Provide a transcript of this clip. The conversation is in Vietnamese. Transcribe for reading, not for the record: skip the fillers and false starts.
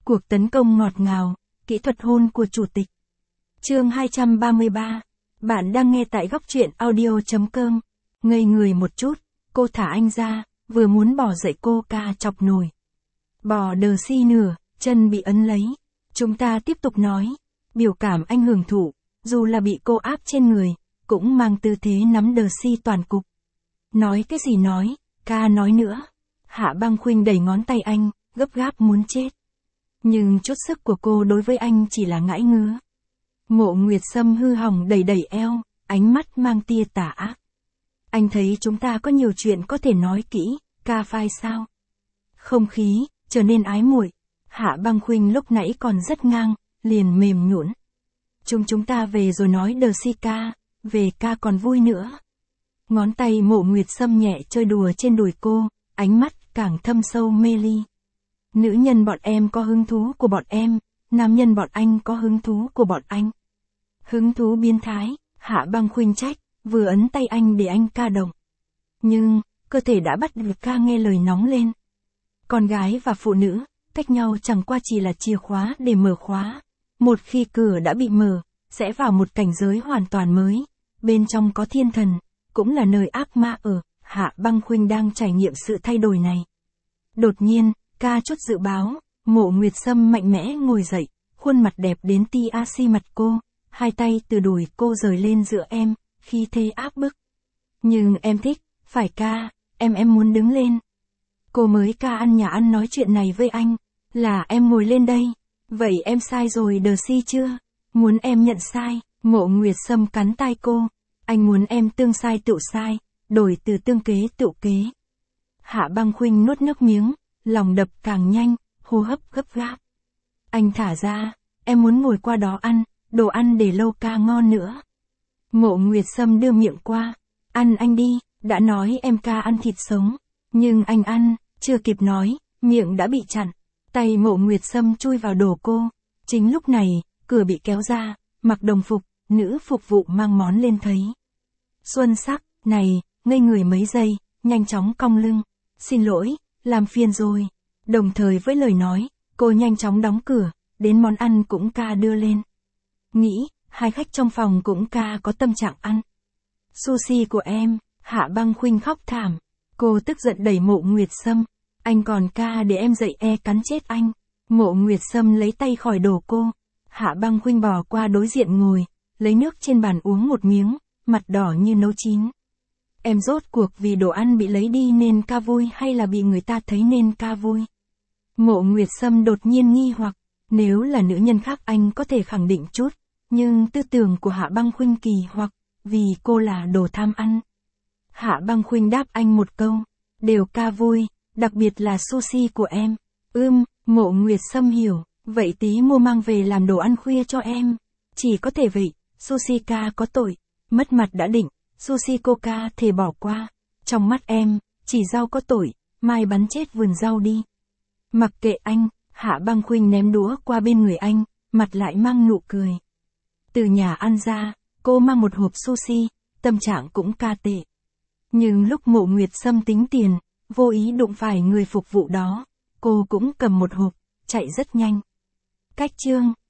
Cuộc tấn công ngọt ngào, kỹ thuật hôn của chủ tịch. Chương 233. Bạn đang nghe tại góc truyện audio.com. Ngây người một chút, cô thả anh ra, vừa muốn bỏ dậy cô ca chọc nồi. Bò đờ si nửa, chân bị ấn lấy. Chúng ta tiếp tục nói. Biểu cảm anh hưởng thụ, dù là bị cô áp trên người, cũng mang tư thế nắm đờ si toàn cục. Nói cái gì nói, ca nói nữa. Hạ Băng Khuynh đẩy ngón tay anh, gấp gáp muốn chết. Nhưng chút sức của cô đối với anh chỉ là ngãi ngứa. Mộ Nguyệt Sâm hư hỏng đẩy đẩy eo, ánh mắt mang tia tà ác. Anh thấy chúng ta có nhiều chuyện có thể nói kỹ, ca phai sao? Không khí trở nên ái muội. Hạ Băng Khuynh lúc nãy còn rất ngang, liền mềm nhũn. Chúng ta về rồi nói đờ si ca, về ca còn vui nữa. Ngón tay Mộ Nguyệt Sâm nhẹ chơi đùa trên đùi cô, ánh mắt càng thâm sâu mê ly. Nữ nhân bọn em có hứng thú của bọn em, nam nhân bọn anh có hứng thú của bọn anh. Hứng thú biến thái, Hạ Băng Khuynh trách, vừa ấn tay anh để anh ca động. Nhưng, cơ thể đã bắt được ca nghe lời nóng lên. Con gái và phụ nữ, cách nhau chẳng qua chỉ là chìa khóa để mở khóa. Một khi cửa đã bị mở, sẽ vào một cảnh giới hoàn toàn mới. Bên trong có thiên thần, cũng là nơi ác ma ở. Hạ Băng Khuynh đang trải nghiệm sự thay đổi này. Đột nhiên, ca chút dự báo, Mộ Nguyệt Sâm mạnh mẽ ngồi dậy, khuôn mặt đẹp đến ti mặt cô, hai tay từ đùi cô rời lên giữa em, khi thế áp bức. Nhưng em thích, phải ca, em muốn đứng lên. Cô mới ca ăn nhà ăn nói chuyện này với anh, là em ngồi lên đây. Vậy em sai rồi đờ si chưa? Muốn em nhận sai, Mộ Nguyệt Sâm cắn tai cô. Anh muốn em tương sai tựu sai, đổi từ tương kế tựu kế. Hạ Băng Khuynh nuốt nước miếng, lòng đập càng nhanh, hô hấp gấp gáp. Anh thả ra, em muốn ngồi qua đó ăn, đồ ăn để lâu ca ngon nữa. Mộ Nguyệt Sâm đưa miệng qua, ăn anh đi, đã nói em ca ăn thịt sống. Nhưng anh ăn, chưa kịp nói, miệng đã bị chặn. Tay Mộ Nguyệt Sâm chui vào đồ cô. Chính lúc này, cửa bị kéo ra, mặc đồng phục, nữ phục vụ mang món lên thấy. Xuân Sắc, này, ngây người mấy giây, nhanh chóng cong lưng. Xin lỗi, làm phiền rồi. Đồng thời với lời nói, cô nhanh chóng đóng cửa, đến món ăn cũng ca đưa lên. Nghĩ, hai khách trong phòng cũng ca có tâm trạng ăn. Sushi của em, Hạ Băng Khuynh khóc thảm. Cô tức giận đẩy Mộ Nguyệt Sâm. Anh còn ca để em dậy cắn chết anh. Mộ Nguyệt Sâm lấy tay khỏi đồ cô. Hạ Băng Khuynh bò qua đối diện ngồi, lấy nước trên bàn uống một miếng, mặt đỏ như nấu chín. Em rốt cuộc vì đồ ăn bị lấy đi nên ca vui hay là bị người ta thấy nên ca vui? Mộ Nguyệt Sâm đột nhiên nghi hoặc, nếu là nữ nhân khác anh có thể khẳng định chút, nhưng tư tưởng của Hạ Băng Khuynh kỳ hoặc, vì cô là đồ tham ăn. Hạ Băng Khuynh đáp anh một câu, đều ca vui, đặc biệt là sushi của em. Mộ Nguyệt Sâm hiểu, vậy tí mua mang về làm đồ ăn khuya cho em. Chỉ có thể vậy, sushi ca có tội, mất mặt đã định, sushi cô ca thề bỏ qua. Trong mắt em, chỉ rau có tội, mai bắn chết vườn rau đi. Mặc kệ anh, Hạ Băng Khuynh ném đũa qua bên người anh, mặt lại mang nụ cười. Từ nhà ăn ra, cô mang một hộp sushi, tâm trạng cũng ca tệ. Nhưng lúc Mộ Nguyệt Sâm tính tiền, vô ý đụng phải người phục vụ đó, cô cũng cầm một hộp, chạy rất nhanh. Cách chương